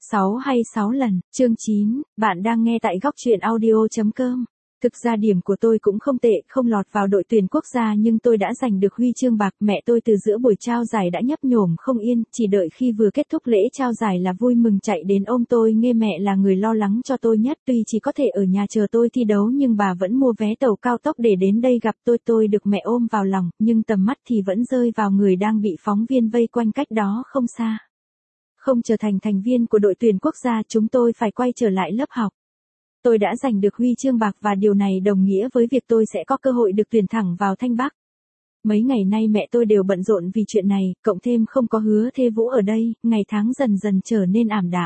6 hay 6 lần, chương 9, bạn đang nghe tại góc truyện audio.com. Thực ra điểm của tôi cũng không tệ, không lọt vào đội tuyển quốc gia nhưng tôi đã giành được huy chương bạc. Mẹ tôi từ giữa buổi trao giải đã nhấp nhổm không yên, chỉ đợi khi vừa kết thúc lễ trao giải là vui mừng chạy đến ôm tôi. Nghe mẹ là người lo lắng cho tôi nhất, tuy chỉ có thể ở nhà chờ tôi thi đấu nhưng bà vẫn mua vé tàu cao tốc để đến đây gặp tôi. Tôi được mẹ ôm vào lòng, nhưng tầm mắt thì vẫn rơi vào người đang bị phóng viên vây quanh cách đó không xa. Không trở thành thành viên của đội tuyển quốc gia, chúng tôi phải quay trở lại lớp học. Tôi đã giành được huy chương bạc và điều này đồng nghĩa với việc tôi sẽ có cơ hội được tuyển thẳng vào Thanh Bắc. Mấy ngày nay mẹ tôi đều bận rộn vì chuyện này, cộng thêm không có Hứa Thê Vũ ở đây, ngày tháng dần dần trở nên ảm đạm.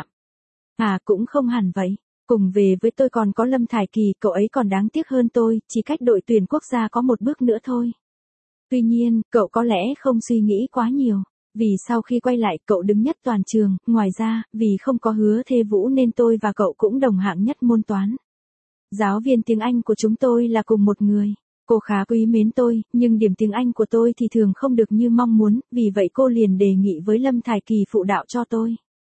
Cũng không hẳn vậy. Cùng về với tôi còn có Lâm Thải Kỳ, cậu ấy còn đáng tiếc hơn tôi, chỉ cách đội tuyển quốc gia có một bước nữa thôi. Tuy nhiên, cậu có lẽ không suy nghĩ quá nhiều. Vì sau khi quay lại cậu đứng nhất toàn trường, ngoài ra, vì không có Hứa Thê Vũ nên tôi và cậu cũng đồng hạng nhất môn toán. Giáo viên tiếng Anh của chúng tôi là cùng một người. Cô khá quý mến tôi, nhưng điểm tiếng Anh của tôi thì thường không được như mong muốn, vì vậy cô liền đề nghị với Lâm Thải Kỳ phụ đạo cho tôi.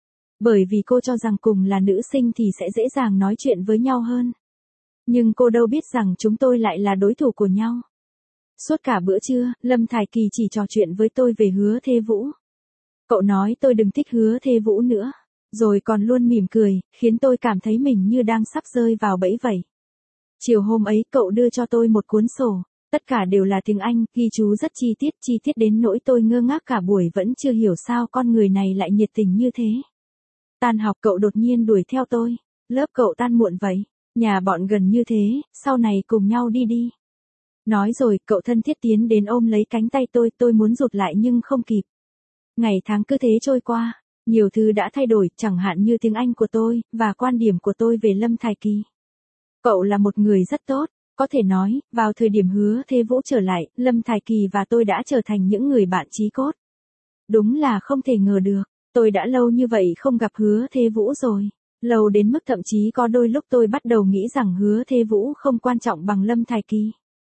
Bởi vì cô cho rằng cùng là nữ sinh thì sẽ dễ dàng nói chuyện với nhau hơn. Nhưng cô đâu biết rằng chúng tôi lại là đối thủ của nhau. Suốt cả bữa trưa, Lâm Thải Kỳ chỉ trò chuyện với tôi về Hứa Thê Vũ. Cậu nói tôi đừng thích Hứa Thê Vũ nữa, rồi còn luôn mỉm cười, khiến tôi cảm thấy mình như đang sắp rơi vào bẫy vậy. Chiều hôm ấy cậu đưa cho tôi một cuốn sổ, tất cả đều là tiếng Anh, ghi chú rất chi tiết đến nỗi tôi ngơ ngác cả buổi vẫn chưa hiểu sao con người này lại nhiệt tình như thế. Tan học cậu đột nhiên đuổi theo tôi, lớp cậu tan muộn vậy, nhà bọn gần như thế, sau này cùng nhau đi. Nói rồi, cậu thân thiết tiến đến ôm lấy cánh tay tôi muốn rụt lại nhưng không kịp. Ngày tháng cứ thế trôi qua, nhiều thứ đã thay đổi, chẳng hạn như tiếng Anh của tôi, và quan điểm của tôi về Lâm Thải Kỳ. Cậu là một người rất tốt, có thể nói, vào thời điểm Hứa Thê Vũ trở lại, Lâm Thải Kỳ và tôi đã trở thành những người bạn chí cốt. Đúng là không thể ngờ được, tôi đã lâu như vậy không gặp Hứa Thê Vũ rồi. Lâu đến mức thậm chí có đôi lúc tôi bắt đầu nghĩ rằng Hứa Thê Vũ không quan trọng bằng Lâm Thải Kỳ.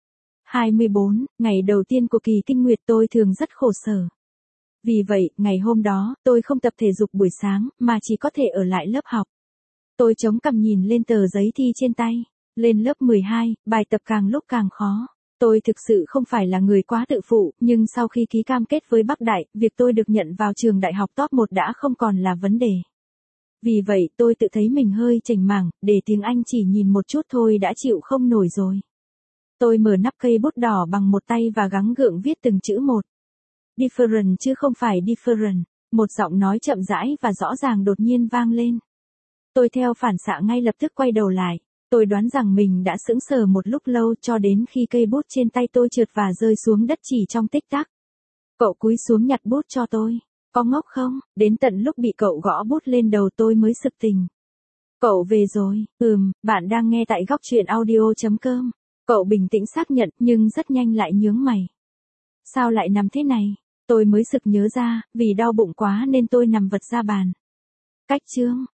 24, ngày đầu tiên của kỳ kinh nguyệt tôi thường rất khổ sở. Vì vậy, ngày hôm đó, tôi không tập thể dục buổi sáng, mà chỉ có thể ở lại lớp học. Tôi chống cằm nhìn lên tờ giấy thi trên tay. Lên lớp 12, bài tập càng lúc càng khó. Tôi thực sự không phải là người quá tự phụ, nhưng sau khi ký cam kết với Bắc Đại, việc tôi được nhận vào trường đại học top 1 đã không còn là vấn đề. Vì vậy, tôi tự thấy mình hơi chểnh mảng, để tiếng Anh chỉ nhìn một chút thôi đã chịu không nổi rồi. Tôi mở nắp cây bút đỏ bằng một tay và gắng gượng viết từng chữ một. Different chứ không phải different. Một giọng nói chậm rãi và rõ ràng đột nhiên vang lên. Tôi theo phản xạ ngay lập tức quay đầu lại. Tôi đoán rằng mình đã sững sờ một lúc lâu cho đến khi cây bút trên tay tôi trượt và rơi xuống đất chỉ trong tích tắc. Cậu cúi xuống nhặt bút cho tôi. Có ngốc không? Đến tận lúc bị cậu gõ bút lên đầu tôi mới sực tỉnh. Cậu về rồi. Bạn đang nghe tại góc truyện audio.com. Cậu bình tĩnh xác nhận nhưng rất nhanh lại nhướng mày. Sao lại nằm thế này? Tôi mới sực nhớ ra, vì đau bụng quá nên tôi nằm vật ra bàn. Cách chương.